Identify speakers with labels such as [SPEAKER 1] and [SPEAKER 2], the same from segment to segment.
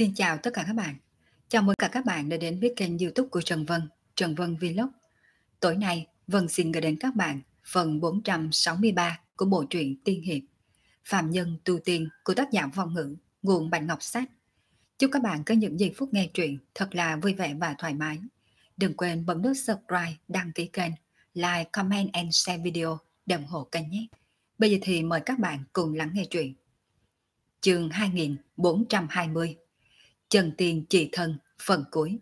[SPEAKER 1] Xin chào tất cả các bạn. Chào mừng cả các bạn đã đến với kênh YouTube của Trần Vân Vlog. Tối nay, Vân xin gửi đến các bạn phần 463 của bộ truyện Tiên Hiệp Phạm Nhân Tu Tiên của tác giả Vong Ngữ, nguồn Bạch Ngọc Sách. Chúc các bạn có những giây phút nghe truyện thật là vui vẻ và thoải mái. Đừng quên bấm nút subscribe, đăng ký kênh, like, comment and share video để ủng hộ kênh nhé. Bây giờ thì mời các bạn cùng lắng nghe truyện. Chương 2420, Trần Tiền Chỉ Thân, phần cuối.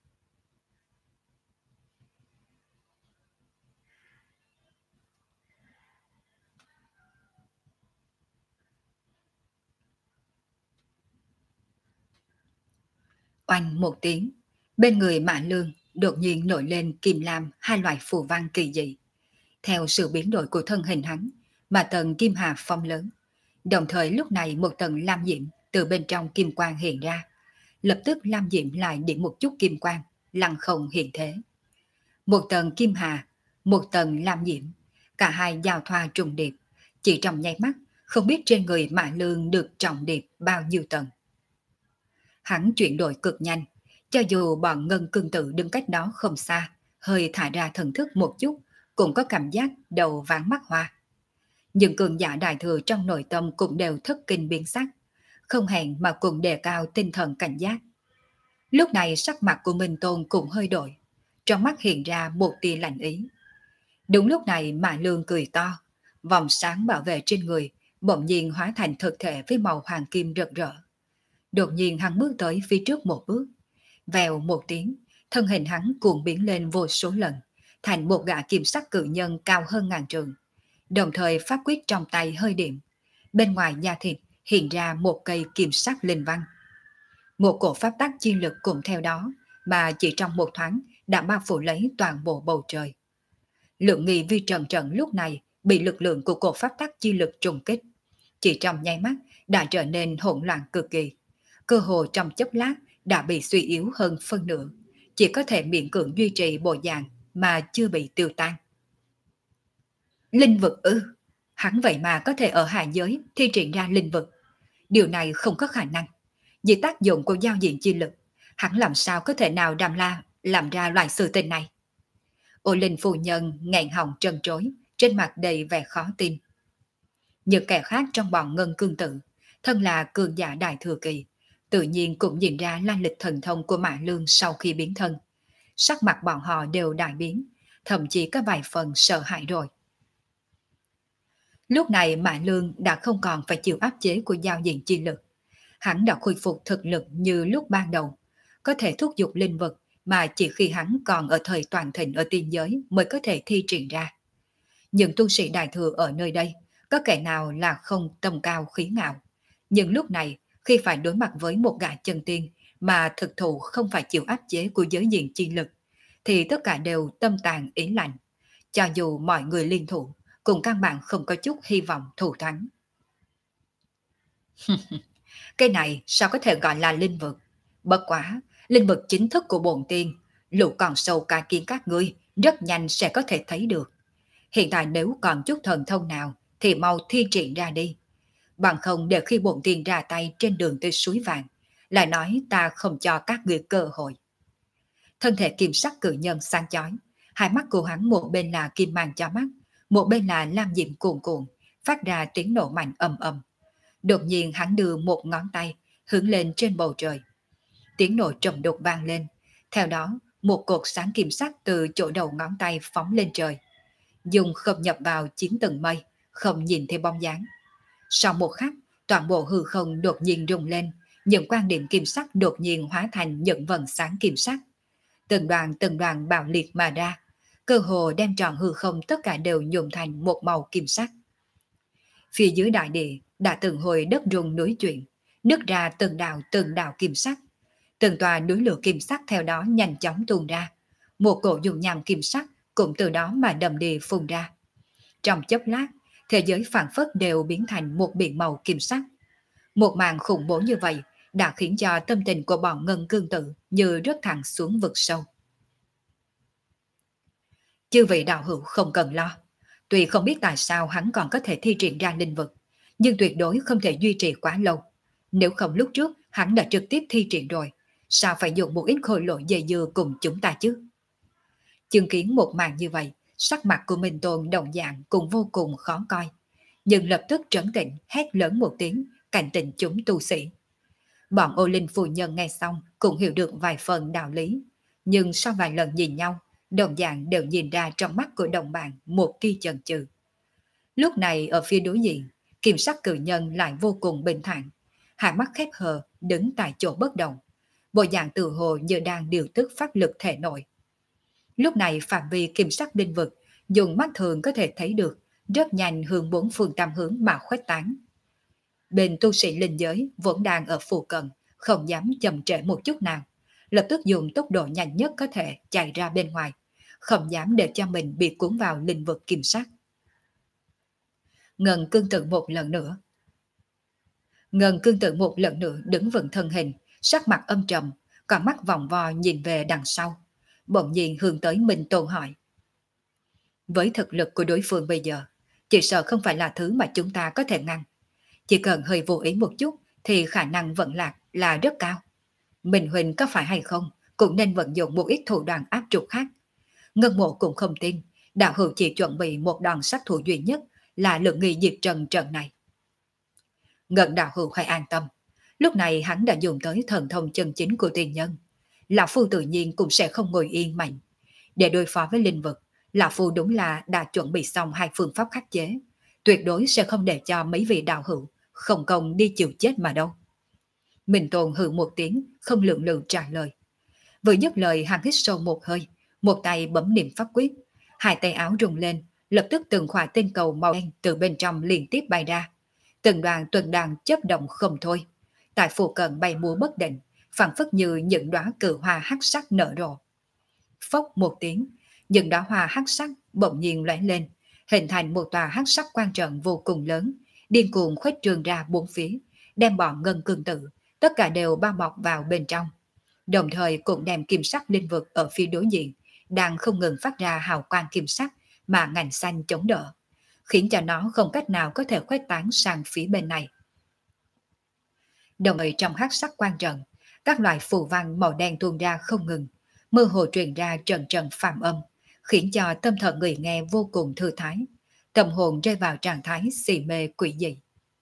[SPEAKER 1] Oanh một tiếng, bên người Mã Lương đột nhiên nổi lên kim lam hai loại phù văn kỳ dị. Theo sự biến đổi của thân hình hắn, mà tầng kim hà phong lớn. Đồng thời lúc này một tầng lam diễm từ bên trong kim quang hiện ra. Lập tức lam diễm lại điểm một chút kim quang, lăng không hiện thế. Một tầng kim hà, một tầng lam diễm, cả hai giao thoa trùng điệp. Chỉ trong nháy mắt, không biết trên người Mã Lương được trọng điệp bao nhiêu tầng. Hắn chuyển đổi cực nhanh, cho dù bọn ngân cương tử đứng cách đó không xa, hơi thả ra thần thức một chút, cũng có cảm giác đầu váng mắt hoa. Những cường giả đại thừa trong nội tâm cũng đều thất kinh biến sắc, không hẹn mà cùng đề cao tinh thần cảnh giác. Lúc này sắc mặt của Minh Tôn cũng hơi đổi, trong mắt hiện ra một tia lạnh ý. Đúng lúc này Mã Lương cười to, vòng sáng bảo vệ trên người bỗng nhiên hóa thành thực thể với màu hoàng kim rực rỡ. Đột nhiên hắn bước tới phía trước một bước, vèo một tiếng, thân hình hắn cuộn biến lên vô số lần, thành một gã kim sắc cự nhân cao hơn ngàn trượng. Đồng thời pháp quyết trong tay hơi điểm, bên ngoài da thịt hiện ra một cây kim sắc linh văn. Một cổ pháp tắc chi lực cũng theo đó, mà chỉ trong một thoáng đã bao phủ lấy toàn bộ bầu trời. Lượng nghi vi trần trận lúc này bị lực lượng của cổ pháp tắc chi lực trùng kích, chỉ trong nháy mắt đã trở nên hỗn loạn cực kỳ. Cơ hồ trong chốc lát đã bị suy yếu hơn phân nửa, chỉ có thể miễn cưỡng duy trì bộ dạng mà chưa bị tiêu tan. Linh vực ư? Hắn vậy mà có thể ở hạ giới thi triển ra linh vực. Điều này không có khả năng. Vì tác dụng của giao diện chi lực, hắn làm sao có thể nào làm ra loại sự tình này? Ô Linh phu nhân nghẹn họng trân trối, trên mặt đầy vẻ khó tin. Những kẻ khác trong bọn ngân cương tử, thân là cường giả đại thừa kỳ, tự nhiên cũng nhìn ra lai lịch thần thông của Mã Lương sau khi biến thân. Sắc mặt bọn họ đều đại biến, thậm chí có vài phần sợ hãi rồi. Lúc này Mã Lương đã không còn phải chịu áp chế của giao diện chi lực. Hắn đã khôi phục thực lực như lúc ban đầu, có thể thúc giục linh vật mà chỉ khi hắn còn ở thời toàn thịnh ở tiên giới mới có thể thi triển ra. Những tu sĩ đại thừa ở nơi đây, có kẻ nào là không tầm cao khí ngạo. Nhưng lúc này, khi phải đối mặt với một gã chân tiên mà thực thụ không phải chịu áp chế của giới diện chi lực, thì tất cả đều tâm tàn ý lạnh. Cho dù mọi người liên thủ, cũng căn bản không có chút hy vọng thủ thắng. Cái này sao có thể gọi là linh vực? Bất quá, linh vực chính thức của bổn tiên, lũ còn sâu ca kiến các ngươi, rất nhanh sẽ có thể thấy được. Hiện tại nếu còn chút thần thông nào, thì mau thi triển ra đi. Bằng không để khi bổn tiên ra tay trên đường tới suối vàng, lại nói ta không cho các ngươi cơ hội. Thân thể kim sắc cự nhân sáng chói, hai mắt của hắn một bên là kim mang cho mắt, một bên là lam diễm cuồn cuộn, phát ra tiếng nổ mạnh ầm ầm. Đột nhiên hắn đưa một ngón tay hướng lên trên bầu trời. Tiếng nổ trầm đục vang lên, theo đó một cột sáng kim sắc từ chỗ đầu ngón tay phóng lên trời, dùng không nhập vào chín tầng mây, không nhìn thấy bóng dáng. Sau một khắc, toàn bộ hư không đột nhiên rung lên, những quan điểm kim sắc đột nhiên hóa thành những vầng sáng kim sắc. Từng đoàn bạo liệt mà ra, cơ hồ đem tròn hư không tất cả đều nhuộm thành một màu kim sắc. Phía dưới đại địa đã từng hồi đất rung núi chuyển, nứt ra từng đạo kim sắc. Từng tòa núi lửa kim sắc theo đó nhanh chóng tuôn ra. Một cổ dùng nhằm kim sắc cũng từ đó mà đầm đìa phun ra. Trong chốc lát, thế giới phảng phất đều biến thành một biển màu kim sắc. Một màn khủng bố như vậy đã khiến cho tâm tình của bọn ngân cương tử như rớt thẳng xuống vực sâu. Chư vị đạo hữu không cần lo. Tuy không biết tại sao hắn còn có thể thi triển ra linh vực, nhưng tuyệt đối không thể duy trì quá lâu. Nếu không lúc trước hắn đã trực tiếp thi triển rồi, sao phải dùng một ít khôi lỗi dây dưa cùng chúng ta chứ? Chứng kiến một màn như vậy, sắc mặt của Minh Tôn đồng dạng cũng vô cùng khó coi. Nhưng lập tức trấn tĩnh, hét lớn một tiếng, cảnh tỉnh chúng tu sĩ. Bọn ô linh phu nhân nghe xong cũng hiểu được vài phần đạo lý. Nhưng sau vài lần nhìn nhau, đồng dạng đều nhìn ra trong mắt của đồng bạn một tia chần chừ. Lúc này ở phía đối diện, kim sắc cự nhân lại vô cùng bình thản. Hai mắt khép hờ, đứng tại chỗ bất động. Bộ dạng tự hồ như đang điều tức pháp lực thể nội. Lúc này phạm vi kim sắc linh vực, dùng mắt thường có thể thấy được, rất nhanh hướng bốn phương tam hướng mà khuếch tán. Bên tu sĩ linh giới vẫn đang ở phụ cận, không dám chậm trễ một chút nào. Lập tức dùng tốc độ nhanh nhất có thể chạy ra bên ngoài, không dám để cho mình bị cuốn vào linh vực kim sắc. Ngân cương tự một lần nữa. Ngân cương tự một lần nữa đứng vững thân hình, sắc mặt âm trầm, còn mắt vòng vo nhìn về đằng sau. Bỗng nhiên hướng tới Minh Tôn hỏi. Với thực lực của đối phương bây giờ, chỉ sợ không phải là thứ mà chúng ta có thể ngăn. Chỉ cần hơi vô ý một chút thì khả năng vận lạc là rất cao. Minh Huỳnh có phải hay không cũng nên vận dụng một ít thủ đoạn áp trục khác. Ngân Mộ cũng không tin đạo hữu chỉ chuẩn bị một đòn sát thủ duy nhất là lượng nghi diệt trần trận này. Ngân đạo hữu hãy an tâm. Lúc này hắn đã dùng tới thần thông chân chính của tiền nhân. Lão Phu tự nhiên cũng sẽ không ngồi yên mạnh. Để đối phó với linh vực, Lão Phu đúng là đã chuẩn bị xong hai phương pháp khắc chế. Tuyệt đối sẽ không để cho mấy vị đạo hữu không công đi chịu chết mà đâu. Minh Tôn hừ một tiếng, không lượng lự trả lời. Vừa dứt lời hắn hít sâu một hơi, một tay bấm niệm pháp quyết, hai tay áo rung lên, lập tức từng khỏa tinh cầu màu đen từ bên trong liên tiếp bay ra. Từng đoàn tuần đàn chớp động không thôi. Tại phụ cận bay múa bất định, phảng phất như những đóa cự hoa hắc sắc nở rộ. Phốc một tiếng, những đóa hoa hắc sắc bỗng nhiên lóe lên, hình thành một tòa hắc sắc quan trận vô cùng lớn, điên cuồng khuếch trương ra bốn phía, đem bọn ngân cương tự, tất cả đều bao bọc vào bên trong. Đồng thời cũng đem kim sắc linh vực ở phía đối diện, đang không ngừng phát ra hào quang kim sắc mà ngành xanh chống đỡ, khiến cho nó không cách nào có thể khuếch tán sang phía bên này. Đồng thời trong hắc sắc quan trận, các loại phù văn màu đen tuôn ra không ngừng, mơ hồ truyền ra trận trận phàm âm, khiến cho tâm thần người nghe vô cùng thư thái, tâm hồn rơi vào trạng thái xì mê quỷ dị.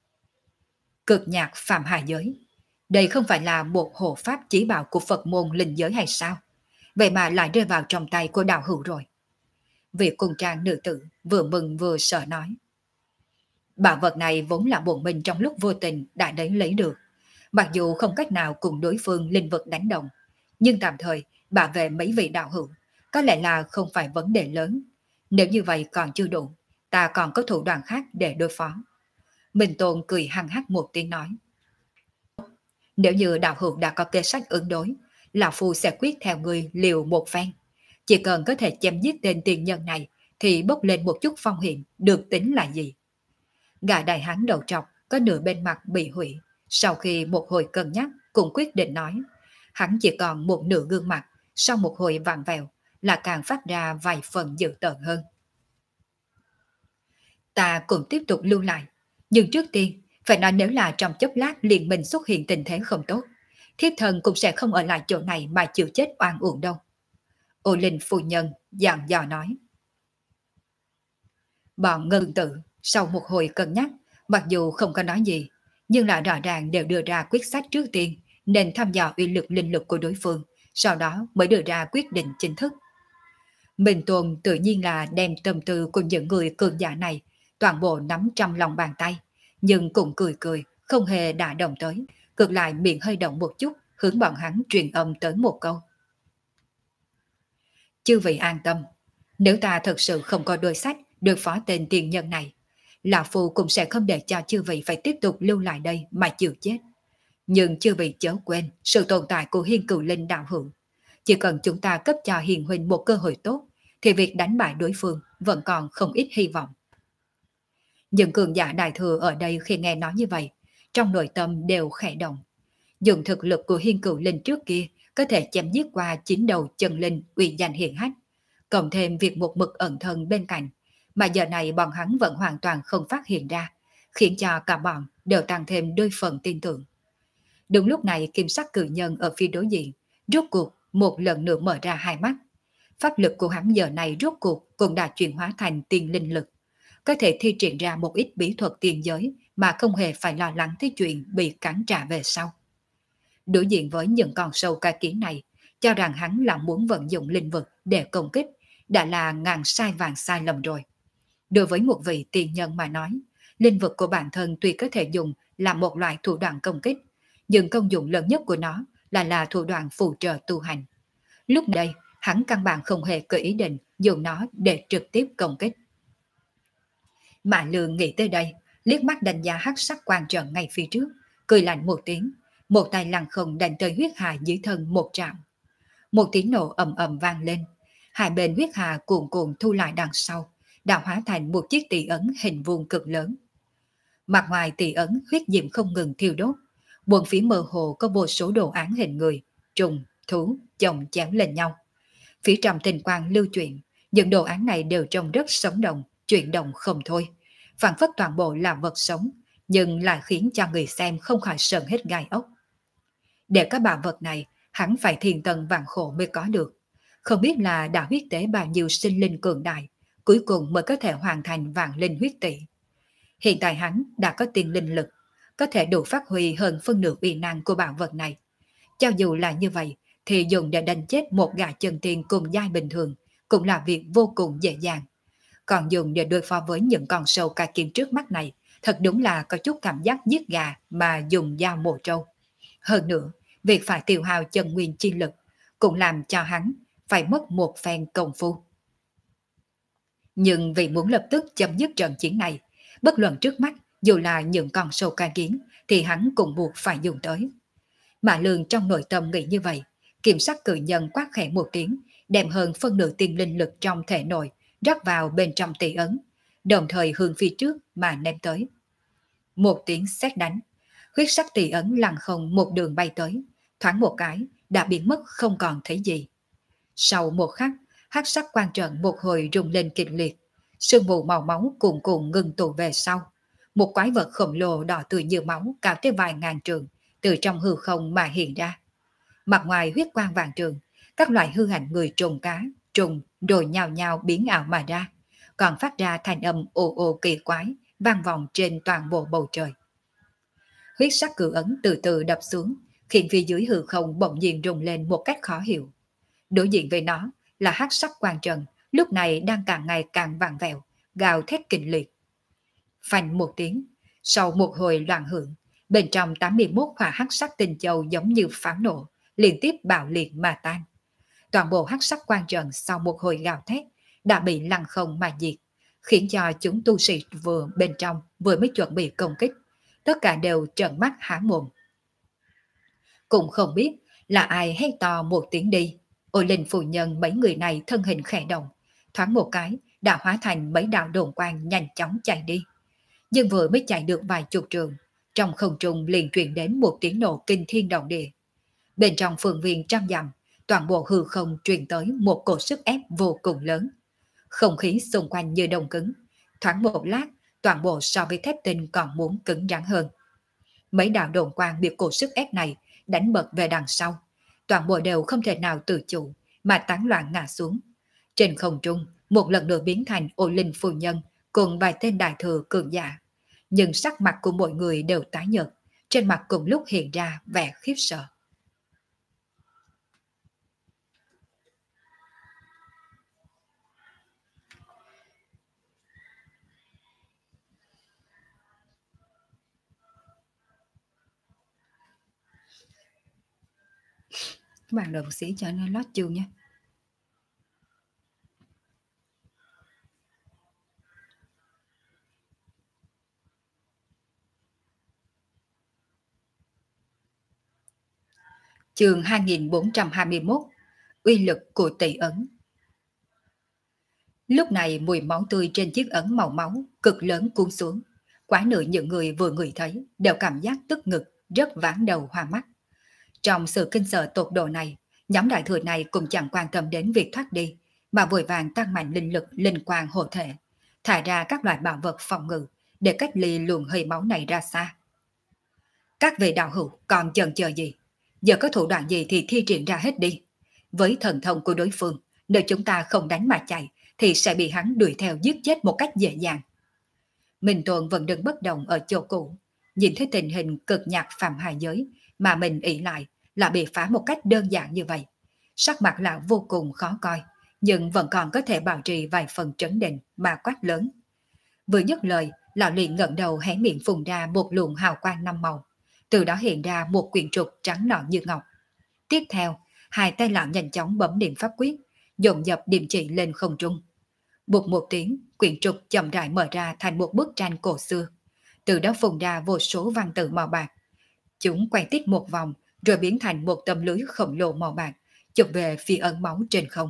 [SPEAKER 1] Cực nhạc phàm hà giới, đây không phải là một hộ pháp chỉ bảo của Phật môn linh giới hay sao? Vậy mà lại rơi vào trong tay của đạo hữu rồi. Vị cung trang nữ tử vừa mừng vừa sợ nói. Bảo vật này vốn là bổn mình trong lúc vô tình đã đến lấy được. Mặc dù không cách nào cùng đối phương linh vực đánh đồng, nhưng tạm thời bảo vệ mấy vị đạo hữu có lẽ là không phải vấn đề lớn. Nếu như vậy còn chưa đủ, ta còn có thủ đoạn khác để đối phó. Minh Tôn cười hăng hắc một tiếng nói. Nếu như đạo hữu đã có kế sách ứng đối, Lão Phu sẽ quyết theo người liều một phen. Chỉ cần có thể chém giết tên tiền nhân này thì bốc lên một chút phong hiểm được tính là gì? Gã đại hán đầu trọc có nửa bên mặt bị hủy. Sau khi một hồi cân nhắc cũng quyết định nói, hắn chỉ còn một nửa gương mặt, sau một hồi vặn vẹo là càng phát ra vài phần dữ tợn hơn. Ta cũng tiếp tục lưu lại, nhưng trước tiên phải nói nếu là trong chốc lát liền mình xuất hiện tình thế không tốt, thiếp thần cũng sẽ không ở lại chỗ này mà chịu chết oan uổng đâu. Ô Linh phu nhân dặn dò nói. Bọn ngân tử sau một hồi cân nhắc, mặc dù không có nói gì, nhưng là rõ ràng đều đưa ra quyết sách trước tiên, nên thăm dò uy lực linh lực của đối phương, sau đó mới đưa ra quyết định chính thức. Minh Tôn tự nhiên là đem tâm tư của những người cường giả này toàn bộ nắm trong lòng bàn tay, nhưng cũng cười cười, không hề đả động tới, ngược lại miệng hơi động một chút, hướng bọn hắn truyền âm tới một câu. Chư vị an tâm, nếu ta thật sự không có đôi sách đối phó tên tiền nhân này, Lão Phu cũng sẽ không để cho chư vị phải tiếp tục lưu lại đây mà chịu chết. Nhưng chư vị chớ quên sự tồn tại của Hiên Cửu Linh đạo hữu. Chỉ cần chúng ta cấp cho Hiền Huynh một cơ hội tốt, thì việc đánh bại đối phương vẫn còn không ít hy vọng. Những cường giả đại thừa ở đây khi nghe nói như vậy, trong nội tâm đều khẽ động. Dùng thực lực của Hiên Cửu Linh trước kia có thể chém giết qua 9 đầu chân linh uy danh hiển hách, cộng thêm việc một mực ẩn thân bên cạnh, mà giờ này bọn hắn vẫn hoàn toàn không phát hiện ra, khiến cho cả bọn đều tăng thêm đôi phần tin tưởng. Đúng lúc này kim sắc cự nhân ở phía đối diện, rốt cuộc một lần nữa mở ra hai mắt. Pháp lực của hắn giờ này rốt cuộc cũng đã chuyển hóa thành tiên linh lực, có thể thi triển ra một ít bí thuật tiên giới mà không hề phải lo lắng tới chuyện bị cản trả về sau. Đối diện với những con sâu ca kiến này, cho rằng hắn là muốn vận dụng linh vực để công kích, đã là ngàn sai vàng sai lầm rồi. Đối với một vị tiền nhân mà nói, linh vực của bản thân tuy có thể dùng là một loại thủ đoạn công kích, nhưng công dụng lớn nhất của nó là thủ đoạn phụ trợ tu hành. Lúc đây, hắn căn bản không hề có ý định dùng nó để trực tiếp công kích. Mã Lương nghĩ tới đây, liếc mắt đánh giá hắc sắc quan trận ngay phía trước, cười lạnh một tiếng, một tay lăng không đánh tới huyết hà dưới thân một trạm. Một tiếng nổ ầm ầm vang lên, hai bên huyết hà cuồn cuộn thu lại đằng sau, đã hóa thành một chiếc tỷ ấn hình vuông cực lớn. Mặt ngoài tỷ ấn huyết diệm không ngừng thiêu đốt, bốn phía mơ hồ có vô số đồ án hình người, trùng, thú, chồng chéo lên nhau. Phía trong tình quang lưu chuyển, những đồ án này đều trông rất sống động, chuyển động không thôi. Phản phất toàn bộ là vật sống, nhưng lại khiến cho người xem không khỏi sợn hết gai ốc. Để các bảo vật này, hắn phải thiền tần vạn khổ mới có được. Không biết là đã huyết tế bao nhiêu sinh linh cường đại, cuối cùng mới có thể hoàn thành vạn linh huyết tỷ. Hiện tại hắn đã có tiền linh lực, có thể đủ phát huy hơn phân nửa uy năng của bảo vật này. Cho dù là như vậy, thì dùng để đánh chết một gã chân tiên cùng giai bình thường cũng là việc vô cùng dễ dàng. Còn dùng để đối phó với những con sâu ca kim trước mắt này, thật đúng là có chút cảm giác giết gà mà dùng dao mổ trâu. Hơn nữa, việc phải tiêu hao chân nguyên chi lực cũng làm cho hắn phải mất một phen công phu. Nhưng vì muốn lập tức chấm dứt trận chiến này, bất luận trước mắt dù là những con sâu ca kiến thì hắn cũng buộc phải dùng tới. Mã Lương trong nội tâm nghĩ như vậy, kiểm sát cự nhân quát khẽ một tiếng, đem hơn phân nửa tiên linh lực trong thể nội rót vào bên trong tỷ ấn, đồng thời hướng phía trước mà ném tới. Một tiếng sét đánh, huyết sắc tỷ ấn lăn không một đường bay tới, thoáng một cái đã biến mất không còn thấy gì. Sau một khắc, hắc sắc quan trận một hồi rung lên kịch liệt, sương mù màu máu cuồn cuộn ngừng tụ về sau. Một quái vật khổng lồ đỏ tươi như máu cao tới vài ngàn trượng từ trong hư không mà hiện ra. Mặt ngoài huyết quang vàng trường, các loại hư ảnh người trùng cá, trùng rồi nhào nhào biến ảo mà ra, còn phát ra thanh âm ồ ồ kỳ quái vang vọng trên toàn bộ bầu trời. Huyết sắc cự ấn từ từ đập xuống, khiến phía dưới hư không bỗng nhiên rung lên một cách khó hiểu. Đối diện với nó là hắc sắc quang trần, lúc này đang càng ngày càng vàng vẹo, gào thét kịch liệt. Phanh một tiếng, sau một hồi loạn hưởng, bên trong 81 hỏa hắc sắc tinh châu giống như pháo nổ, liên tiếp bạo liệt mà tan. Toàn bộ hắc sắc quang trần sau một hồi gào thét đã bị lăng không mà diệt, khiến cho chúng tu sĩ vừa bên trong vừa mới chuẩn bị công kích, tất cả đều trợn mắt há mồm. Cũng không biết là ai hét to một tiếng đi, Ôi Linh phu nhân mấy người này thân hình khẽ động, thoáng một cái đã hóa thành mấy đạo đồn quang nhanh chóng chạy đi. Nhưng vừa mới chạy được vài chục trường, trong không trung liền truyền đến một tiếng nổ kinh thiên động địa. Bên trong phường viên trăm dặm, toàn bộ hư không truyền tới một cỗ sức ép vô cùng lớn. Không khí xung quanh như đông cứng, thoáng một lát, toàn bộ so với thép tinh còn muốn cứng rắn hơn. Mấy đạo đồn quang bị cỗ sức ép này đánh bật về đằng sau, toàn bộ đều không thể nào tự chủ mà tán loạn ngã xuống. Trên không trung, một lần nữa biến thành Ô Linh phu nhân cùng vài tên đại thừa cường giả. Nhưng sắc mặt của mọi người đều tái nhợt, trên mặt cùng lúc hiện ra vẻ khiếp sợ. Các bạn đợi một xí cho nó lót chương nha. Chương 2421, uy lực của tỷ ấn. Lúc này mùi máu tươi trên chiếc ấn màu máu cực lớn cuốn xuống. Quá nữ những người vừa ngửi thấy đều cảm giác tức ngực, rất ván đầu hoa mắt. Trong sự kinh sợ tột độ này, nhóm đại thừa này cũng chẳng quan tâm đến việc thoát đi, mà vội vàng tăng mạnh linh lực linh quang hộ thể, thải ra các loại bảo vật phòng ngự để cách ly luồng hơi máu này ra xa. Các vị đạo hữu còn chần chờ gì? Giờ có thủ đoạn gì thì thi triển ra hết đi. Với thần thông của đối phương, nếu chúng ta không đánh mà chạy, thì sẽ bị hắn đuổi theo giết chết một cách dễ dàng. Minh Tuần vẫn đứng bất động ở chỗ cũ, nhìn thấy tình hình cực nhạc phạm hài giới mà mình ỷ lại là bị phá một cách đơn giản như vậy. Sắc mặt lão vô cùng khó coi, nhưng vẫn còn có thể bảo trì vài phần trấn định mà quát lớn. Vừa dứt lời, lão liền ngẩng đầu hé miệng phun ra một luồng hào quang năm màu, từ đó hiện ra một quyển trục trắng nõn như ngọc. Tiếp theo, hai tay lão nhanh chóng bấm điểm pháp quyết, dồn dập điểm chỉ lên không trung. Bụt một tiếng, quyển trục chậm rãi mở ra thành một bức tranh cổ xưa. Từ đó phun ra vô số văn tự màu bạc. Chúng quay tít một vòng, rồi biến thành một tấm lưới khổng lồ màu bạc, chụp về phía ấn máu trên không.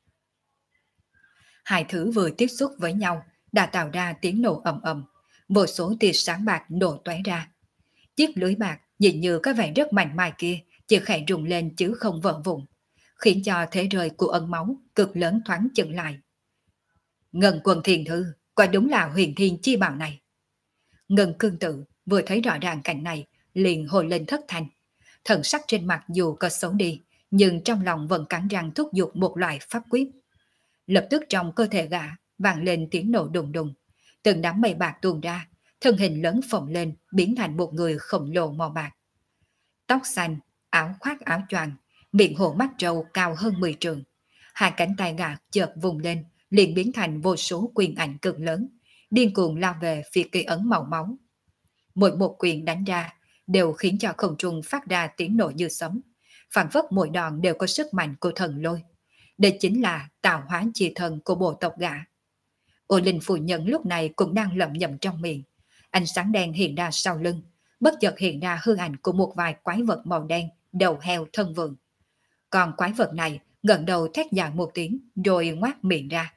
[SPEAKER 1] Hai thứ vừa tiếp xúc với nhau đã tạo ra tiếng nổ ầm ầm, vô số tia sáng bạc nổ tóe ra. Chiếc lưới bạc nhìn như có vẻ rất mảnh mai kia chỉ khẽ rung lên chứ không vỡ vụn, khiến cho thế rơi của ấn máu cực lớn thoáng chững lại. Ngân Quần Thiền Thư, quả đúng là huyền thiên chi bảo này. Ngân Cương Tự vừa thấy rõ ràng cảnh này, liền hồi lên thất thanh. Thần sắc trên mặt dù có xấu đi, nhưng trong lòng vẫn cắn răng thúc giục một loại pháp quyết. Lập tức trong cơ thể gã vang lên tiếng nổ đùng đùng, từng đám mây bạc tuôn ra, thân hình lớn phồng lên biến thành một người khổng lồ màu bạc. Tóc xanh, áo khoác áo choàng, miệng hồ mắt trâu cao hơn 10 trượng. Hai cánh tay gã chợt vùng lên, liền biến thành vô số quyền ảnh cực lớn, điên cuồng lao về phía cây ấn màu máu. Mỗi một quyền đánh ra đều khiến cho không trung phát ra tiếng nổ như sấm, phảng phất mỗi đòn đều có sức mạnh của thần lôi. Đây chính là tạo hóa chi thần của bộ tộc gã. Ô Linh phu nhân lúc này cũng đang lẩm nhẩm trong miệng. Ánh sáng đen hiện ra sau lưng, bất chợt hiện ra hư ảnh của một vài quái vật màu đen, đầu heo thân vượng. Còn quái vật này ngẩng đầu thét dài một tiếng rồi ngoác miệng ra.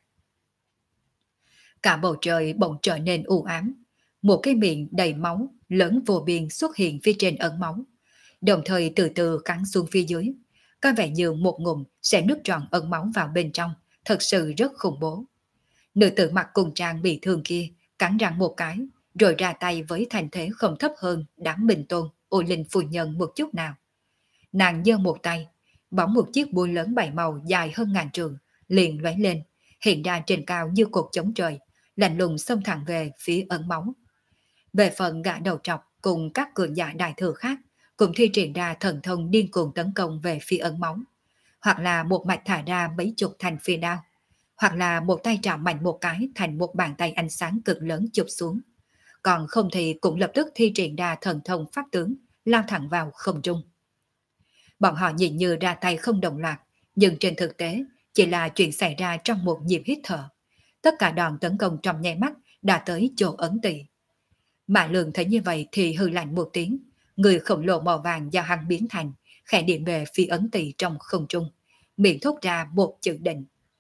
[SPEAKER 1] Cả bầu trời bỗng trở nên u ám. Một cái miệng đầy máu lớn vô biên xuất hiện phía trên ẩn máu, đồng thời từ từ cắn xuống phía dưới. Có vẻ như một ngụm sẽ nuốt trọn ẩn máu vào bên trong, thật sự rất khủng bố. Nữ tử mặc cùng trang bị thương kia cắn răng một cái, rồi ra tay với thành thế không thấp hơn đám Bình Tôn, Ô Linh phu nhân một chút nào. Nàng giơ một tay, bỗng một chiếc búa lớn bảy màu dài hơn ngàn trượng liền lóe lên, hiện ra trên cao như cột chống trời, lạnh lùng xông thẳng về phía ẩn máu. Về phần gã đầu trọc cùng các cường giả đại thừa khác cũng thi triển ra thần thông điên cuồng tấn công về phía ẩn máu, hoặc là một mạch thả ra mấy chục thành phi đao, hoặc là một tay trạm mạnh một cái thành một bàn tay ánh sáng cực lớn chụp xuống, còn không thì cũng lập tức thi triển ra thần thông pháp tướng lao thẳng vào không trung. Bọn họ nhìn như ra tay không đồng loạt, nhưng trên thực tế chỉ là chuyện xảy ra trong một nhịp hít thở. Tất cả đòn tấn công trong nháy mắt đã tới chỗ ấn tỵ. Mã Lương thấy như vậy thì hừ lạnh một tiếng, người khổng lồ màu vàng do hắn biến thành, khẽ điện về phía ấn tỵ trong không trung, miệng thốt ra một chữ định.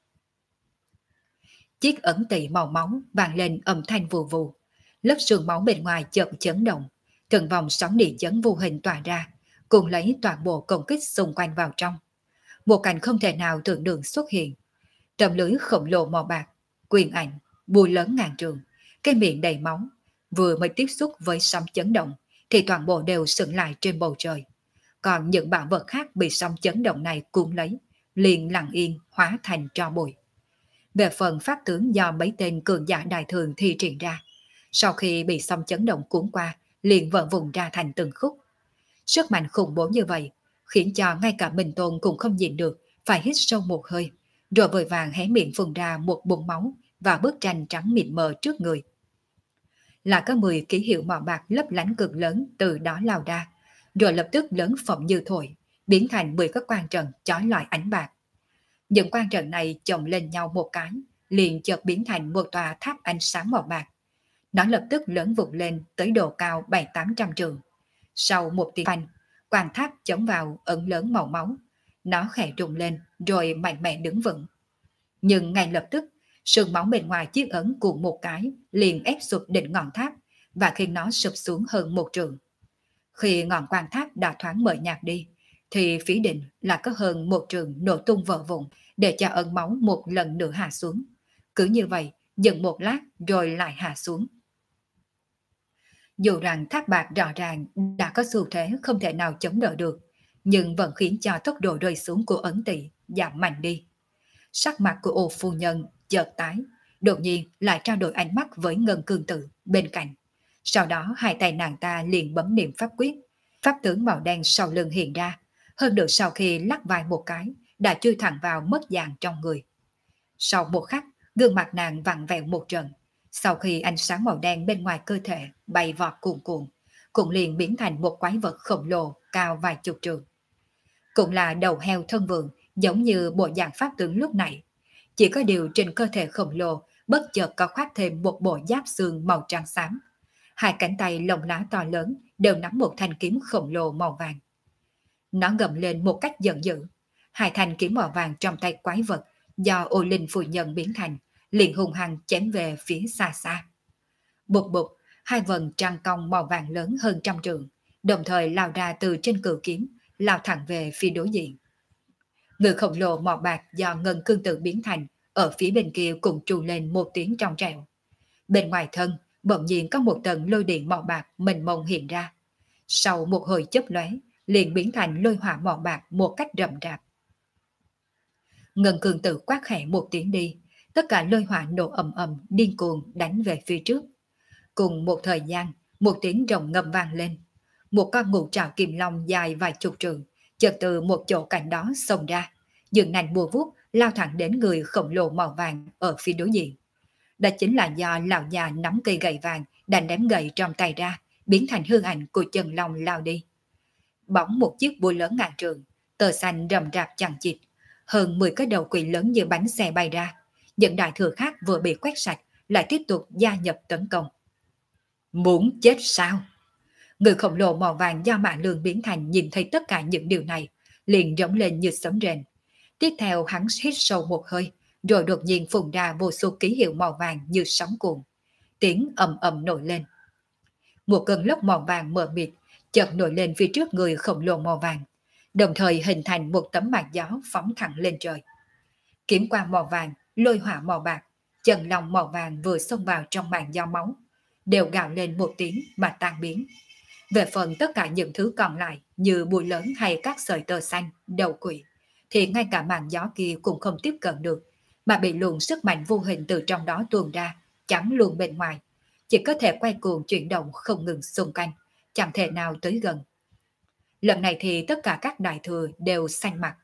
[SPEAKER 1] Chiếc ấn tỵ màu máu vang lên âm thanh vù vù, lớp sương máu bên ngoài chợt chấn động, từng vòng sóng địa chấn vô hình tỏa ra, cùng lấy toàn bộ công kích xung quanh vào trong. Một cảnh không thể nào tưởng tượng xuất hiện. Tấm lưới khổng lồ màu bạc, quyền ảnh, bùi lớn ngàn trường, cái miệng đầy máu, vừa mới tiếp xúc với sóng chấn động thì toàn bộ đều sững lại trên bầu trời. Còn những bảo vật khác bị sóng chấn động này cuốn lấy, liền lặng yên hóa thành tro bụi. Về phần pháp tướng do mấy tên cường giả đại thường thi triển ra, sau khi bị sóng chấn động cuốn qua, liền vỡ vụn ra thành từng khúc. Sức mạnh khủng bố như vậy khiến cho ngay cả Minh Tôn cũng không nhịn được, phải hít sâu một hơi, rồi vội vàng hé miệng phun ra một bụng máu và bức tranh trắng mịn mờ trước người. Là có 10 ký hiệu màu bạc lấp lánh cực lớn từ đó lao ra, rồi lập tức lớn phồng như thổi, biến thành 10 các quan trận chói lọi ánh bạc. Những quan trận này chồng lên nhau một cái, liền chợt biến thành một tòa tháp ánh sáng màu bạc. Nó lập tức lớn vụt lên tới độ cao 700-800 trượng. Sau một tiếng phanh, quan tháp chống vào ấn lớn màu máu. Nó khẽ rung lên rồi mạnh mẽ đứng vững. Nhưng ngay lập tức, sương máu bên ngoài chiếc ấn cuộn một cái liền ép sụp đỉnh ngọn tháp và khiến nó sụp xuống hơn 1 trượng. Khi ngọn quan tháp đã thoáng mở nhạt đi, thì phía đỉnh là có hơn 1 trượng nổ tung vỡ vụn để cho ấn máu một lần nữa hạ xuống. Cứ như vậy, dừng một lát rồi lại hạ xuống. Dù rằng thác bạc rõ ràng đã có xu thế không thể nào chống đỡ được, nhưng vẫn khiến cho tốc độ rơi xuống của ấn tỷ giảm mạnh đi. Sắc mặt của ô phu nhân chợt tái, đột nhiên lại trao đổi ánh mắt với Ngân Cương Tử bên cạnh. Sau đó hai tay nàng ta liền bấm niệm pháp quyết, pháp tướng màu đen sau lưng hiện ra, hơn được sau khi lắc vai một cái, đã chui thẳng vào mất dạng trong người. Sau một khắc, gương mặt nàng vặn vẹo một trận, sau khi ánh sáng màu đen bên ngoài cơ thể bay vọt cuồn cuộn, cũng liền biến thành một quái vật khổng lồ cao vài chục trượng. Cũng là đầu heo thân vượng, giống như bộ dạng pháp tướng lúc này. Chỉ có điều trên cơ thể khổng lồ bất chợt có khoác thêm một bộ giáp xương màu trắng xám. Hai cánh tay lông lá to lớn đều nắm một thanh kiếm khổng lồ màu vàng. Nó gầm lên một cách giận dữ. Hai thanh kiếm màu vàng trong tay quái vật do ô linh phu nhân biến thành, liền hung hăng chém về phía xa xa. Bụp bụp, hai vần trăng cong màu vàng lớn hơn trăm trượng, đồng thời lao ra từ trên cự kiếm, lao thẳng về phía đối diện. Người khổng lồ màu bạc do Ngân Cương Tử biến thành, ở phía bên kia cùng trù lên một tiếng trong trẻo. Bên ngoài thân, bỗng nhiên có một tầng lôi điện màu bạc mênh mông hiện ra. Sau một hồi chớp lóe, liền biến thành lôi hỏa màu bạc một cách rậm rạp. Ngân Cương Tử quát khẽ một tiếng đi, tất cả lôi hỏa nổ ầm ầm điên cuồng đánh về phía trước. Cùng một thời gian, một tiếng rồng ngâm vang lên. Một con ngũ trảo kim long dài vài chục trượng, chợt từ một chỗ cạnh đó xông ra, dường nành bùa vuốt lao thẳng đến người khổng lồ màu vàng ở phía đối diện. Đó chính là do lão già nắm cây gậy vàng đã ném gậy trong tay ra, biến thành hư ảnh của chân long lao đi. Bỗng một chiếc búa lớn ngàn trượng, tơ xanh rầm rạp chằng chịt, hơn 10 cái đầu quỷ lớn như bánh xe bay ra. Những đại thừa khác vừa bị quét sạch lại tiếp tục gia nhập tấn công. Muốn chết sao? Người khổng lồ màu vàng do Mã Lương biến thành nhìn thấy tất cả những điều này, liền rống lên như sấm rền. Tiếp theo hắn hít sâu một hơi, rồi đột nhiên phun ra vô số ký hiệu màu vàng như sóng cuộn. Tiếng ầm ầm nổi lên. Một cơn lốc màu vàng mờ mịt chợt nổi lên phía trước người khổng lồ màu vàng, đồng thời hình thành một tấm màn gió phóng thẳng lên trời. Kiếm quang màu vàng, lôi hỏa màu bạc, chân long màu vàng vừa xông vào trong màn gió máu, đều gào lên một tiếng mà tan biến. Về phần tất cả những thứ còn lại như bụi lớn hay các sợi tơ xanh, đầu quỷ, thì ngay cả màn gió kia cũng không tiếp cận được, mà bị luồng sức mạnh vô hình từ trong đó tuôn ra, chắn luôn bên ngoài. Chỉ có thể quay cuồng chuyển động không ngừng xung quanh, chẳng thể nào tới gần. Lần này thì tất cả các đại thừa đều xanh mặt.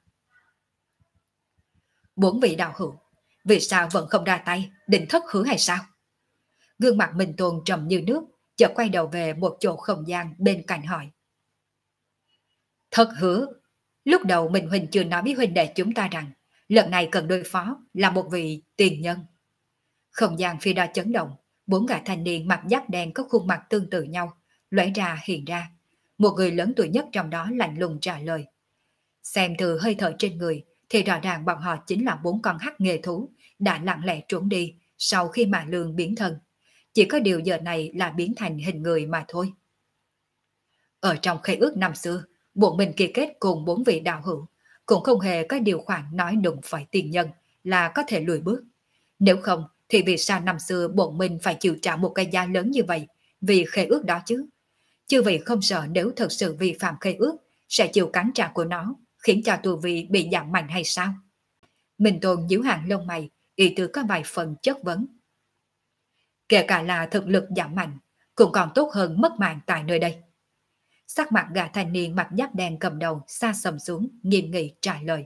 [SPEAKER 1] Bốn vị đạo hữu, vì sao vẫn không ra tay, định thất hứa hay sao? Gương mặt Minh Tôn trầm như nước, chợt quay đầu về một chỗ không gian bên cạnh hỏi. Thất hứa, lúc đầu Minh Huynh chưa nói với huynh đệ chúng ta rằng lần này cần đối phó là một vị tiền nhân. Không gian phía đó chấn động, bốn gã thanh niên mặc giáp đen có khuôn mặt tương tự nhau, lóe ra hiện ra. Một người lớn tuổi nhất trong đó lạnh lùng trả lời. Xem từ hơi thở trên người thì rõ ràng bọn họ chính là bốn con hắc nghề thú đã lặng lẽ trốn đi sau khi Mã Lương biến thân. Chỉ có điều giờ này là biến thành hình người mà thôi. Ở trong khế ước năm xưa, bọn mình ký kết cùng bốn vị đạo hữu, cũng không hề có điều khoản nói đụng phải tiền nhân là có thể lùi bước. Nếu không thì vì sao năm xưa bọn mình phải chịu trả một cái giá lớn như vậy vì khế ước đó chứ? Chứ vì không sợ nếu thật sự vi phạm khế ước sẽ chịu cắn trả của nó, khiến cho tù vị bị giảm mạnh hay sao? Minh Tôn nhíu hàng lông mày, ý tứ có vài phần chất vấn. Kể cả là thực lực giảm mạnh, cũng còn tốt hơn mất mạng tại nơi đây. Sắc mặt gã thanh niên mặc giáp đen cầm đầu xa sầm xuống, nghiêm nghị trả lời.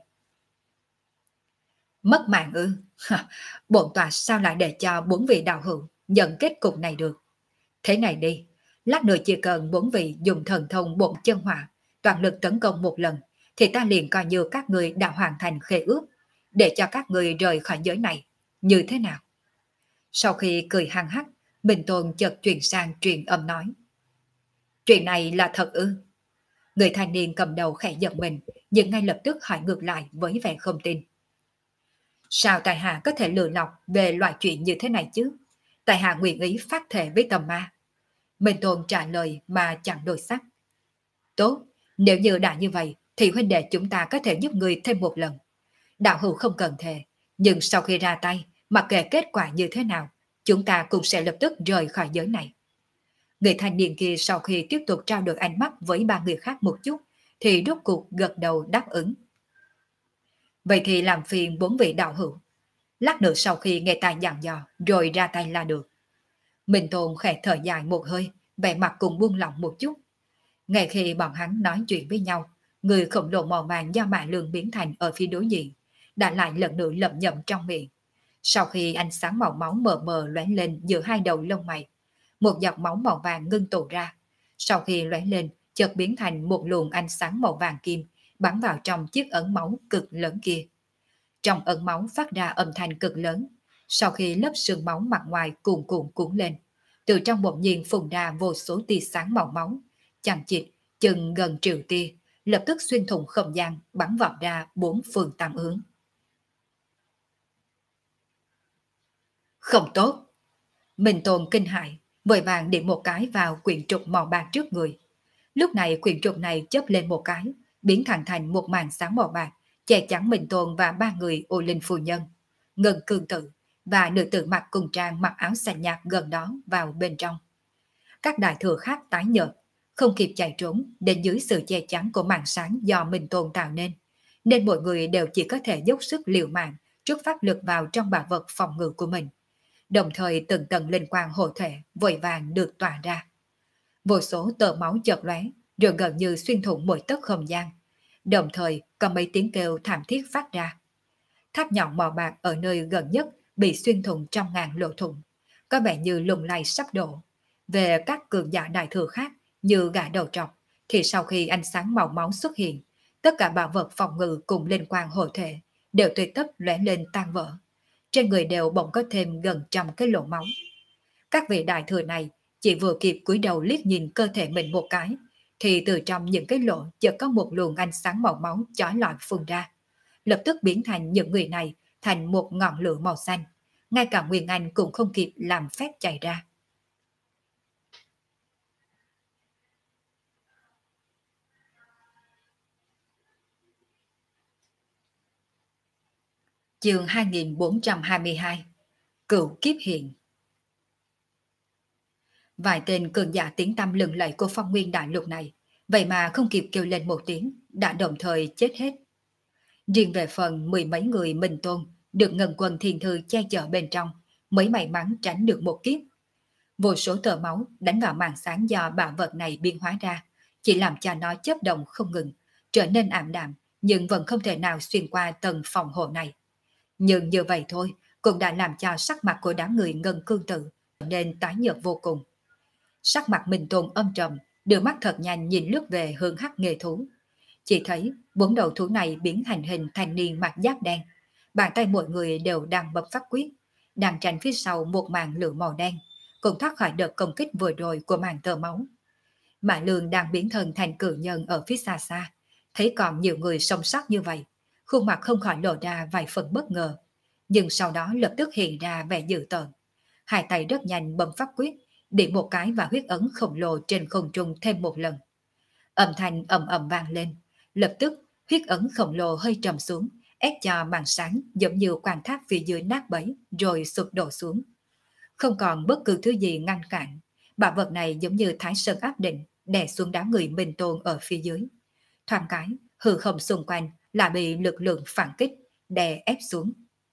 [SPEAKER 1] Mất mạng ư? Bổn tọa sao lại để cho bốn vị đạo hữu nhận kết cục này được? Thế này đi, lát nữa chỉ cần bốn vị dùng thần thông bổn chân hỏa, toàn lực tấn công một lần, thì ta liền coi như các người đã hoàn thành khế ước, để cho các người rời khỏi giới này. Như thế nào? Sau khi cười hăng hắc, Minh Tôn chợt chuyển sang truyền âm nói. Chuyện này là thật ư? Người thanh niên cầm đầu khẽ giật mình, nhưng ngay lập tức hỏi ngược lại với vẻ không tin. Sao tại hạ có thể lừa lọc về loại chuyện như thế này chứ? Tại hạ nguyện ý phát thệ với tầm ma. Minh Tôn trả lời mà chẳng đổi sắc. Tốt, nếu như đã như vậy, thì huynh đệ chúng ta có thể giúp người thêm một lần. Đạo hữu không cần thề, nhưng sau khi ra tay, mặc kệ kết quả như thế nào, chúng ta cũng sẽ lập tức rời khỏi giới này. Người thanh niên kia sau khi tiếp tục trao đổi ánh mắt với ba người khác một chút, thì rốt cuộc gật đầu đáp ứng. Vậy thì làm phiền bốn vị đạo hữu. Lát nữa sau khi nghe tài dặn dò, rồi ra tay là được. Minh Tôn khẽ thở dài một hơi, vẻ mặt cùng buông lỏng một chút. Ngay khi bọn hắn nói chuyện với nhau, người khổng lồ màu vàng do Mã Lương biến thành ở phía đối diện, đã lại lần nữa lẩm nhẩm trong miệng. Sau khi ánh sáng màu máu mờ mờ lóe lên giữa hai đầu lông mày, một giọt máu màu vàng ngưng tụ ra. Sau khi lóe lên, chợt biến thành một luồng ánh sáng màu vàng kim, bắn vào trong chiếc ấn máu cực lớn kia. Trong ấn máu phát ra âm thanh cực lớn. Sau khi lớp sương máu mặt ngoài cuồn cuộn cuốn lên, từ trong bỗng nhiên phun ra vô số tia sáng màu máu, chằng chịt chừng gần triệu tia, lập tức xuyên thủng không gian, bắn vọt ra bốn phương tám hướng. Không tốt! Minh Tôn kinh hãi, vội vàng điểm một cái vào quyển trục màu bạc trước người. Lúc này quyển trục này chớp lên một cái, biến thành một màn sáng màu bạc, che chắn Minh Tôn và ba người Ô Linh phu nhân, Ngân Cương Tự và nữ tử mặc cùng trang mặc áo xanh nhạt gần đó vào bên trong. Các đại thừa khác tái nhợt, không kịp chạy trốn đến dưới sự che chắn của màn sáng do Minh Tôn tạo nên mọi người đều chỉ có thể dốc sức liều mạng trước pháp lực vào trong bảo vật phòng ngự của mình. Đồng thời từng tầng linh quang hộ thể vội vàng được tỏa ra. Vô số tờ máu chợt lóe, rồi gần như xuyên thủng mỗi tấc không gian. Đồng thời có mấy tiếng kêu thảm thiết phát ra. Tháp nhọn màu bạc ở nơi gần nhất bị xuyên thủng trong ngàn lỗ thủng, có vẻ như lung lay sắp đổ. Về các cường giả đại thừa khác như gã đầu trọc, thì sau khi ánh sáng màu máu xuất hiện, tất cả bảo vật phòng ngự cùng liên quan hộ thể đều tùy tấp lóe lên tan vỡ. Trên người đều bỗng có thêm gần trăm cái lỗ máu. Các vị đại thừa này chỉ vừa kịp cúi đầu liếc nhìn cơ thể mình một cái, thì từ trong những cái lỗ chợt có một luồng ánh sáng màu máu chói lọi phun ra, lập tức biến thành những người này thành một ngọn lửa màu xanh. Ngay cả Nguyên Anh cũng không kịp làm phép chạy ra. Chương 2422 Cửu Kiếp Hiện. Vài tên cường giả tiếng tăm lừng lẫy của Phong Nguyên Đại Lục này, vậy mà không kịp kêu lên một tiếng, đã đồng thời chết hết. Riêng về phần mười mấy người Minh Tôn được Ngân Quân Thiên Thư che chở bên trong, mới may mắn tránh được một kiếp. Vô số tờ máu đánh vào màn sáng do bảo vật này biến hóa ra, chỉ làm cho nó chớp động không ngừng, trở nên ảm đạm, nhưng vẫn không thể nào xuyên qua tầng phòng hộ này. Nhưng như vậy thôi, cũng đã làm cho sắc mặt của đám người Ngân Cương Tự trở nên tái nhợt vô cùng. Sắc mặt Minh Tôn âm trầm, đưa mắt thật nhanh nhìn lướt về hướng hắc nghề thú. Chỉ thấy bốn đầu thú này biến thành hình thanh niên mặc giáp đen. Bàn tay mọi người đều đang bấm pháp quyết, đang tranh phía sau một màn lửa màu đen, cũng thoát khỏi đợt công kích vừa rồi của màn tơ máu. Mã Lương đang biến thân thành cử nhân ở phía xa xa, thấy còn nhiều người sống sót như vậy, khuôn mặt không khỏi lộ ra vài phần bất ngờ, nhưng sau đó lập tức hiện ra vẻ dữ tợn. Hai tay rất nhanh bấm pháp quyết, điểm một cái và huyết ấn khổng lồ trên không trung thêm một lần. Âm thanh ầm ầm vang lên, lập tức huyết ấn khổng lồ hơi trầm xuống, ép cho màn sáng giống như quan tháp phía dưới nát bấy rồi sụp đổ xuống. Không còn bất cứ thứ gì ngăn cản, bảo vật này giống như thái sơn áp định đè xuống đám người Minh Tôn ở phía dưới. Thoáng cái, hư không xung quanh là bị lực lượng phản kích đè ép xuống.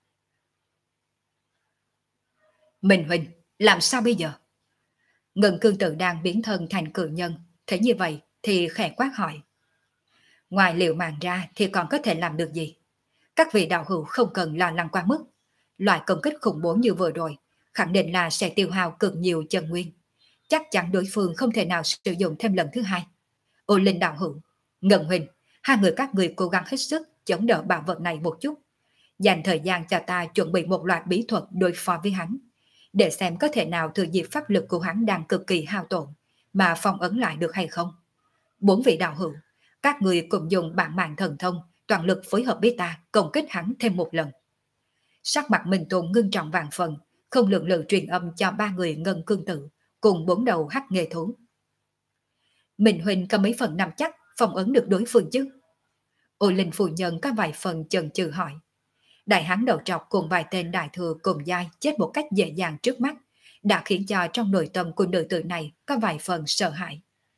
[SPEAKER 1] Minh huynh, làm sao bây giờ? Ngân Cương Tự đang biến thân thành cự nhân, thấy như vậy thì khẽ quát hỏi. Ngoài liệu mạng ra thì còn có thể làm được gì? Các vị đạo hữu không cần lo lắng quá mức. Loại công kích khủng bố như vừa rồi khẳng định là sẽ tiêu hao cực nhiều chân nguyên. Chắc chắn đối phương không thể nào sử dụng thêm lần thứ hai. Ô Linh đạo hữu, Ngân huynh, hai người các người cố gắng hết sức chống đỡ bảo vật này một chút. Dành thời gian cho ta chuẩn bị một loạt bí thuật đối phó với hắn, để xem có thể nào thừa dịp pháp lực của hắn đang cực kỳ hao tổn mà phong ấn lại được hay không. Bốn vị đạo hữu, các người cùng dùng bản mạng thần thông toàn lực phối hợp với ta công kích hắn thêm một lần. Sắc mặt Minh Tôn ngưng trọng vàng phần, không lượng lự truyền âm cho ba người Ngân Cương Tự cùng bốn đầu hắc nghề thú. Minh huynh có mấy phần nắm chắc phong ấn được đối phương chứ? Ô Linh phu nhân có vài phần chần chừ hỏi. Đại hán đầu trọc cùng vài tên đại thừa cùng giai chết một cách dễ dàng trước mắt, đã khiến cho trong nội tâm của nữ tử này có vài phần sợ hãi.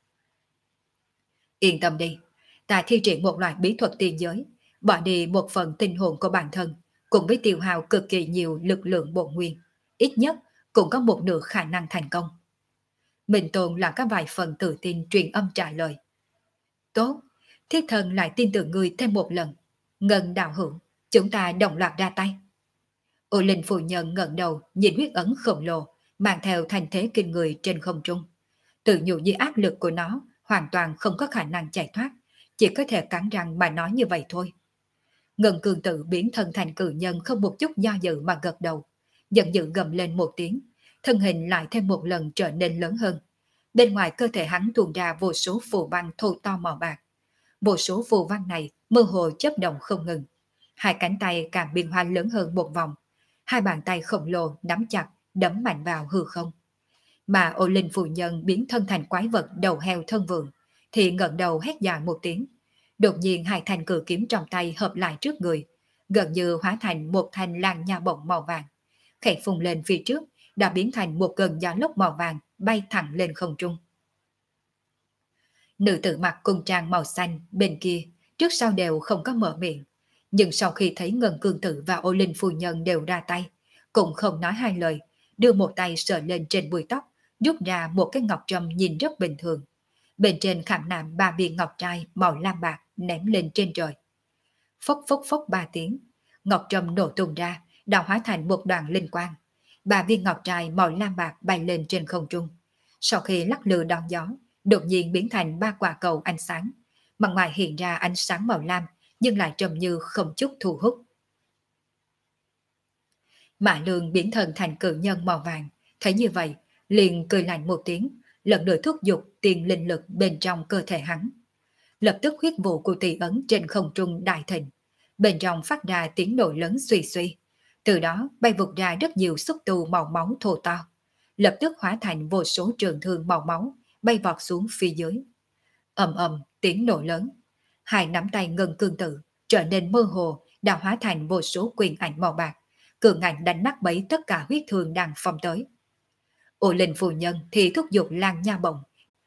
[SPEAKER 1] Yên tâm đi, ta thi triển một loại bí thuật tiên giới, bỏ đi một phần tinh hồn của bản thân, cùng với tiêu hao cực kỳ nhiều lực lượng bổn nguyên, ít nhất cũng có một nửa khả năng thành công. Minh Tôn là có vài phần tự tin truyền âm trả lời. Tốt, thiết thần lại tin tưởng người thêm một lần. Ngân đạo hữu, chúng ta đồng loạt ra tay. Ô Linh phu nhân ngẩng đầu nhìn huyết ấn khổng lồ, mang theo thành thế kinh người trên không trung. Tự nhủ với áp lực của nó, hoàn toàn không có khả năng chạy thoát, chỉ có thể cắn răng mà nói như vậy thôi. Ngân cường tự biến thân thành cự nhân không một chút do dự mà gật đầu, giận dữ gầm lên một tiếng, thân hình lại thêm một lần trở nên lớn hơn. Bên ngoài cơ thể hắn tuôn ra vô số phù văn thô to màu bạc. Vô số phù văn này mơ hồ chớp động không ngừng. Hai cánh tay càng biến hóa lớn hơn một vòng. Hai bàn tay khổng lồ nắm chặt, đấm mạnh vào hư không. Mà Ô Linh phu nhân biến thân thành quái vật đầu heo thân vượng, thì ngẩng đầu hét dài một tiếng. Đột nhiên hai thanh cự kiếm trong tay hợp lại trước người, gần như hóa thành một thanh lan nha bổng màu vàng. Khẽ phùng lên phía trước, đã biến thành một cơn gió lốc màu vàng bay thẳng lên không trung. Nữ tử mặc cung trang màu xanh bên kia, trước sau đều không có mở miệng. Nhưng sau khi thấy Ngân Cương Tử và Ô Linh phu nhân đều ra tay, cũng không nói hai lời, đưa một tay sờ lên trên bùi tóc, rút ra một cái ngọc trâm nhìn rất bình thường. Bên trên khảm nạm 3 viên ngọc trai màu lam bạc ném lên trên trời. Phốc phốc phốc 3 tiếng, ngọc trâm nổ tung ra, đã hóa thành một đoàn linh quang. 3 viên ngọc trai màu lam bạc bay lên trên không trung. Sau khi lắc lư đón gió, đột nhiên biến thành 3 quả cầu ánh sáng. Mặt ngoài hiện ra ánh sáng màu lam, nhưng lại trông như không chút thu hút. Mã Lương biến thân thành cự nhân màu vàng, thấy như vậy, liền cười lạnh một tiếng, lần nữa thúc giục tiền linh lực bên trong cơ thể hắn. Lập tức huyết vụ của tỷ ấn trên không trung đại thịnh, bên trong phát ra tiếng nổ lớn suy suy, từ đó bay vụt ra rất nhiều xúc tu màu máu thô to, lập tức hóa thành vô số trường thương màu máu bay vọt xuống phía dưới. Ầm ầm tiếng nổ lớn, hai nắm tay Ngân Cương Tử trở nên mơ hồ, đã hóa thành vô số quyền ảnh màu bạc, cường ảnh đánh nát bấy tất cả huyết thương đang phong tới. Ô Linh phu nhân thì thúc giục lan nha bổng.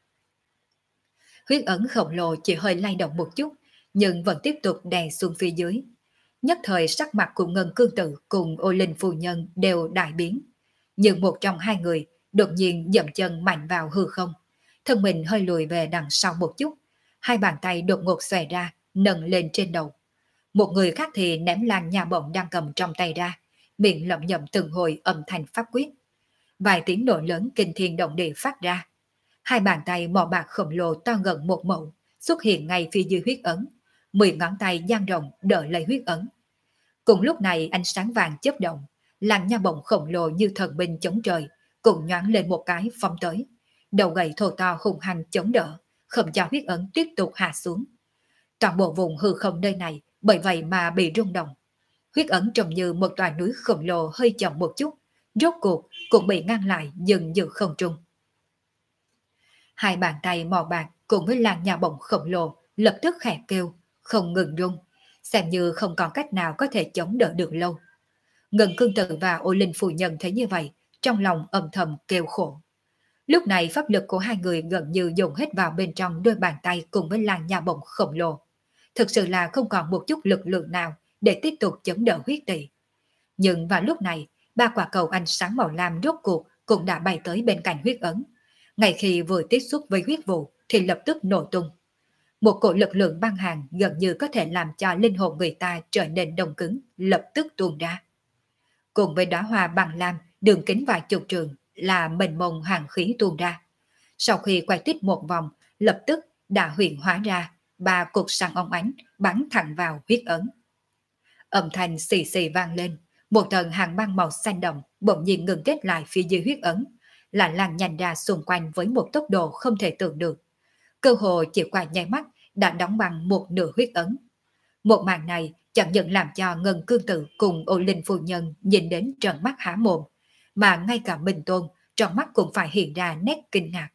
[SPEAKER 1] Huyết ấn khổng lồ chỉ hơi lay động một chút, nhưng vẫn tiếp tục đè xuống phía dưới. Nhất thời sắc mặt của Ngân Cương Tử cùng Ô Linh phu nhân đều đại biến. Nhưng một trong hai người đột nhiên dậm chân mạnh vào hư không, thân mình hơi lùi về đằng sau một chút, hai bàn tay đột ngột xòe ra, nâng lên trên đầu. Một người khác thì ném lan nha bổng đang cầm trong tay ra, miệng lẩm nhẩm từng hồi âm thanh pháp quyết. Vài tiếng nổ lớn kinh thiên động địa phát ra. Hai bàn tay màu bạc khổng lồ to gần một mẫu xuất hiện ngay phía dưới huyết ấn, 10 ngón tay dang rộng đỡ lấy huyết ấn. Cùng lúc này ánh sáng vàng chớp động, làn nha bổng khổng lồ như thần binh chống trời, cùng nhoáng lên một cái phóng tới. Đầu gậy thô to hùng hăng chống đỡ, không cho huyết ấn tiếp tục hạ xuống. Toàn bộ vùng hư không nơi này bởi vậy mà bị rung động. Huyết ấn trông như một tòa núi khổng lồ hơi chậm một chút, rốt cuộc cũng bị ngăn lại dừng giữa không trung. Hai bàn tay màu bạc cùng với làn nhà bổng khổng lồ lập tức khẽ kêu, không ngừng rung, xem như không còn cách nào có thể chống đỡ được lâu. Ngân Cương Tử và Ô Linh phu nhân thấy như vậy, trong lòng âm thầm kêu khổ. Lúc này pháp lực của hai người gần như dồn hết vào bên trong đôi bàn tay cùng với làn nhà bổng khổng lồ. Thực sự là không còn một chút lực lượng nào để tiếp tục chống đỡ huyết tỷ. Nhưng vào lúc này, 3 quả cầu ánh sáng màu lam rốt cuộc cũng đã bay tới bên cạnh huyết ấn. Ngay khi vừa tiếp xúc với huyết vụ thì lập tức nổ tung. Một cổ lực lượng băng hàng gần như có thể làm cho linh hồn người ta trở nên đông cứng, lập tức tuôn ra. Cùng với đóa hoa bằng lam, đường kính vài chục trường là mênh mông hàng khí tuôn ra. Sau khi quay tít một vòng, lập tức đã huyện hóa ra 3 cột sáng óng ánh bắn thẳng vào huyết ấn. Âm thanh xì xì vang lên, một tầng hàng băng màu xanh đậm bỗng nhiên ngừng kết lại phía dưới huyết ấn, là lan nhanh ra xung quanh với một tốc độ không thể tưởng được. Cơ hồ chỉ qua nháy mắt đã đóng băng một nửa huyết ấn. Một màn này chẳng những làm cho Ngân Cương Tử cùng Ô Linh phu nhân nhìn đến trợn mắt há mồm, mà ngay cả Minh Tôn trong mắt cũng phải hiện ra nét kinh ngạc.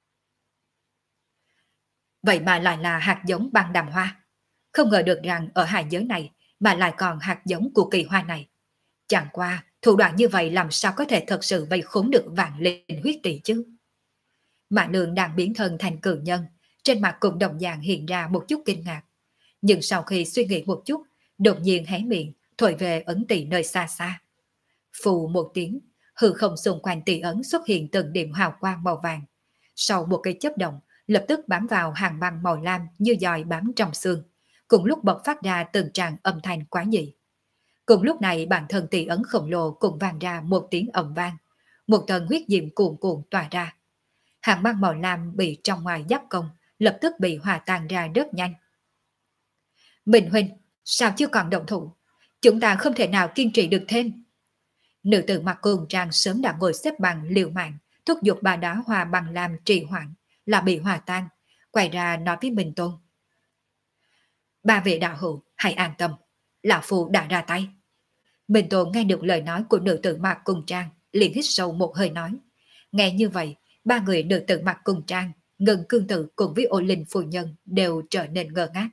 [SPEAKER 1] Vậy mà lại là hạt giống băng đàm hoa. Không ngờ được rằng ở hải giới này mà lại còn hạt giống của kỳ hoa này. Chẳng qua, thủ đoạn như vậy làm sao có thể thật sự vây khốn được vạn linh huyết tỷ chứ? Mã Lương đang biến thân thành cự nhân, trên mặt cũng đồng dạng hiện ra một chút kinh ngạc. Nhưng sau khi suy nghĩ một chút, đột nhiên hé miệng, thổi về ấn tỷ nơi xa xa. Phù một tiếng, hư không xung quanh tỷ ấn xuất hiện từng điểm hào quang màu vàng. Sau một cái chớp động, lập tức bám vào hàng băng màu lam như dòi bám trong xương, cùng lúc bộc phát ra từng tràng âm thanh quá nhị. Cùng lúc này bản thân tỷ ấn khổng lồ cũng vang ra một tiếng ầm vang, một tầng huyết diệm cuồn cuộn tỏa ra. Hàng băng màu lam bị trong ngoài giáp công, lập tức bị hòa tan ra rất nhanh. Minh huynh, sao chưa còn động thủ? Chúng ta không thể nào kiên trì được thêm. Nữ tử mặc cường trang sớm đã ngồi xếp bằng liều mạng, thúc giục bà đá hoa bằng lam trì hoãn, là bị hòa tan, quay ra nói với Minh Tôn. Ba vị đạo hữu, hãy an tâm, lão phu đã ra tay. Minh Tôn nghe được lời nói của nữ tử mặc cùng trang, liền hít sâu một hơi nói. Nghe như vậy, ba người nữ tử mặc cùng trang, Ngân Cương Tử cùng với Ô Linh phu nhân đều trở nên ngơ ngác.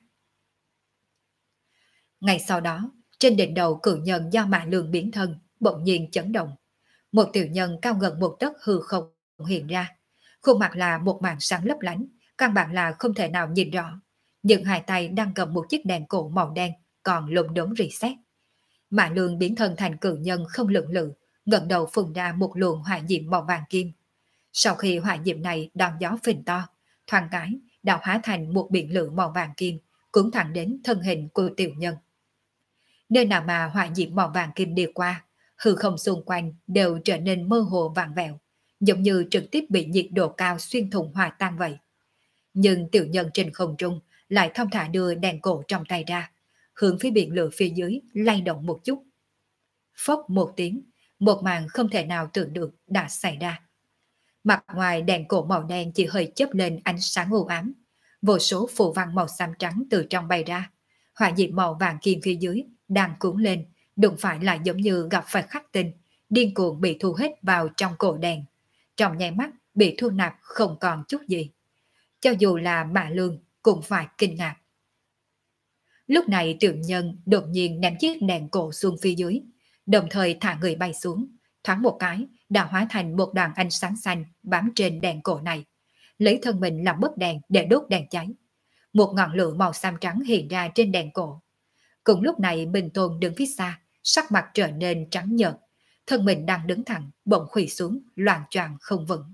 [SPEAKER 1] Ngay sau đó, trên đỉnh đầu cự nhân do Mã Lương biến thân, bỗng nhiên chấn động. Một tiểu nhân cao gần một tấc hư không hiện ra. Khuôn mặt là một màn sáng lấp lánh, căn bản là không thể nào nhìn rõ. Nhưng hai tay đang cầm một chiếc đèn cổ màu đen, còn lùng đống rỉ sét. Mã Lương biến thân thành cự nhân không lưỡng lự, ngẩng đầu phun ra một luồng hỏa diệm màu vàng kim. Sau khi hỏa diệm này đón gió phình to, thoáng cái đã hóa thành một biển lửa màu vàng kim, cuốn thẳng đến thân hình của tiểu nhân. Nơi nào mà hỏa diệm màu vàng kim đi qua, hư không xung quanh đều trở nên mơ hồ vàng vẹo, giống như trực tiếp bị nhiệt độ cao xuyên thủng hòa tan vậy. Nhưng tiểu nhân trên không trung lại thong thả đưa đèn cổ trong tay ra, hướng phía biển lửa phía dưới lay động một chút. Phốc một tiếng, một màn không thể nào tưởng được đã xảy ra. Mặt ngoài đèn cổ màu đen chỉ hơi chớp lên ánh sáng u ám, vô số phù văn màu xám trắng từ trong bay ra, hỏa diệm màu vàng kim phía dưới đang cuốn lên, đụng phải lại giống như gặp phải khắc tinh, điên cuồng bị thu hết vào trong cổ đèn, trong nháy mắt bị thu nạp không còn chút gì. Cho dù là Mã Lương cũng phải kinh ngạc. Lúc này tiểu nhân đột nhiên ném chiếc đèn cổ xuống phía dưới, đồng thời thả người bay xuống, thoáng một cái đã hóa thành một đoàn ánh sáng xanh bám trên đèn cổ này, lấy thân mình làm bức đèn để đốt đèn cháy. Một ngọn lửa màu xám trắng hiện ra trên đèn cổ. Cùng lúc này Minh Tôn đứng phía xa, sắc mặt trở nên trắng nhợt, thân mình đang đứng thẳng, bỗng khuỵu xuống, loạng choạng không vững.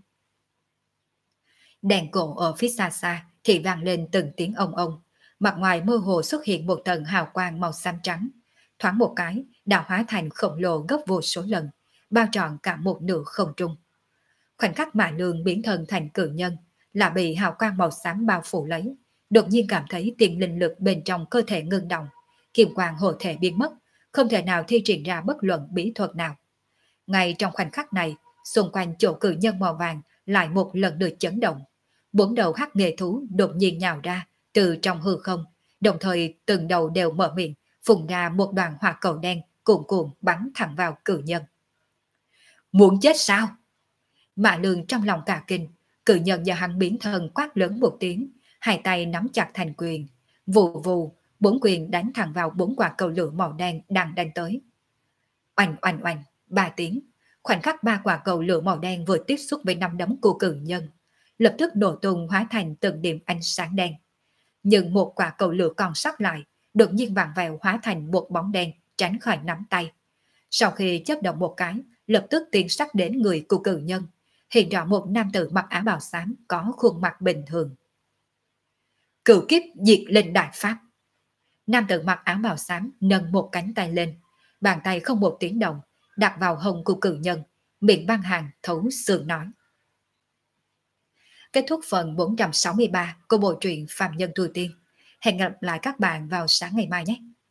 [SPEAKER 1] Đèn cổ ở phía xa xa thì vang lên từng tiếng ông ông, mặt ngoài mơ hồ xuất hiện một tầng hào quang màu xám trắng, thoáng một cái đã hóa thành khổng lồ gấp vô số lần, bao trọn cả một nửa không trung. Khoảnh khắc Mã Lương biến thân thành cự nhân, là bị hào quang màu xám bao phủ lấy, đột nhiên cảm thấy tiền linh lực bên trong cơ thể ngưng động, kim quang hộ thể biến mất, không thể nào thi triển ra bất luận bí thuật nào. Ngay trong khoảnh khắc này, xung quanh chỗ cự nhân màu vàng lại một lần nữa chấn động. Bốn đầu hắc nghề thú đột nhiên nhào ra từ trong hư không, đồng thời từng đầu đều mở miệng, phun ra một đoàn hỏa cầu đen cuồn cuộn bắn thẳng vào cự nhân. Muốn chết sao? Mã Lương trong lòng cả kinh, cự nhân do hắn biến thân quát lớn một tiếng, hai tay nắm chặt thành quyền, vù vù, bốn quyền đánh thẳng vào bốn quả cầu lửa màu đen đang đánh tới. Oanh oanh oanh, ba tiếng, khoảnh khắc ba quả cầu lửa màu đen vừa tiếp xúc với năm đấm của cự nhân, lập tức nổ tung hóa thành từng điểm ánh sáng đen. Nhưng một quả cầu lửa còn sót lại, đột nhiên vặn vẹo hóa thành một bóng đen tránh khỏi nắm tay. Sau khi chớp động một cái, lập tức tiến sát đến người của cự nhân, hiện rõ một nam tử mặc áo bào xám có khuôn mặt bình thường. Cửu kiếp diệt linh đại pháp. Nam tử mặc áo bào xám nâng một cánh tay lên, bàn tay không một tiếng động, đặt vào hông của cự nhân, miệng băng hàng thấu xương nói. Kết thúc phần 463 của bộ truyện Phàm Nhân Tu Tiên. Hẹn gặp lại các bạn vào sáng ngày mai nhé.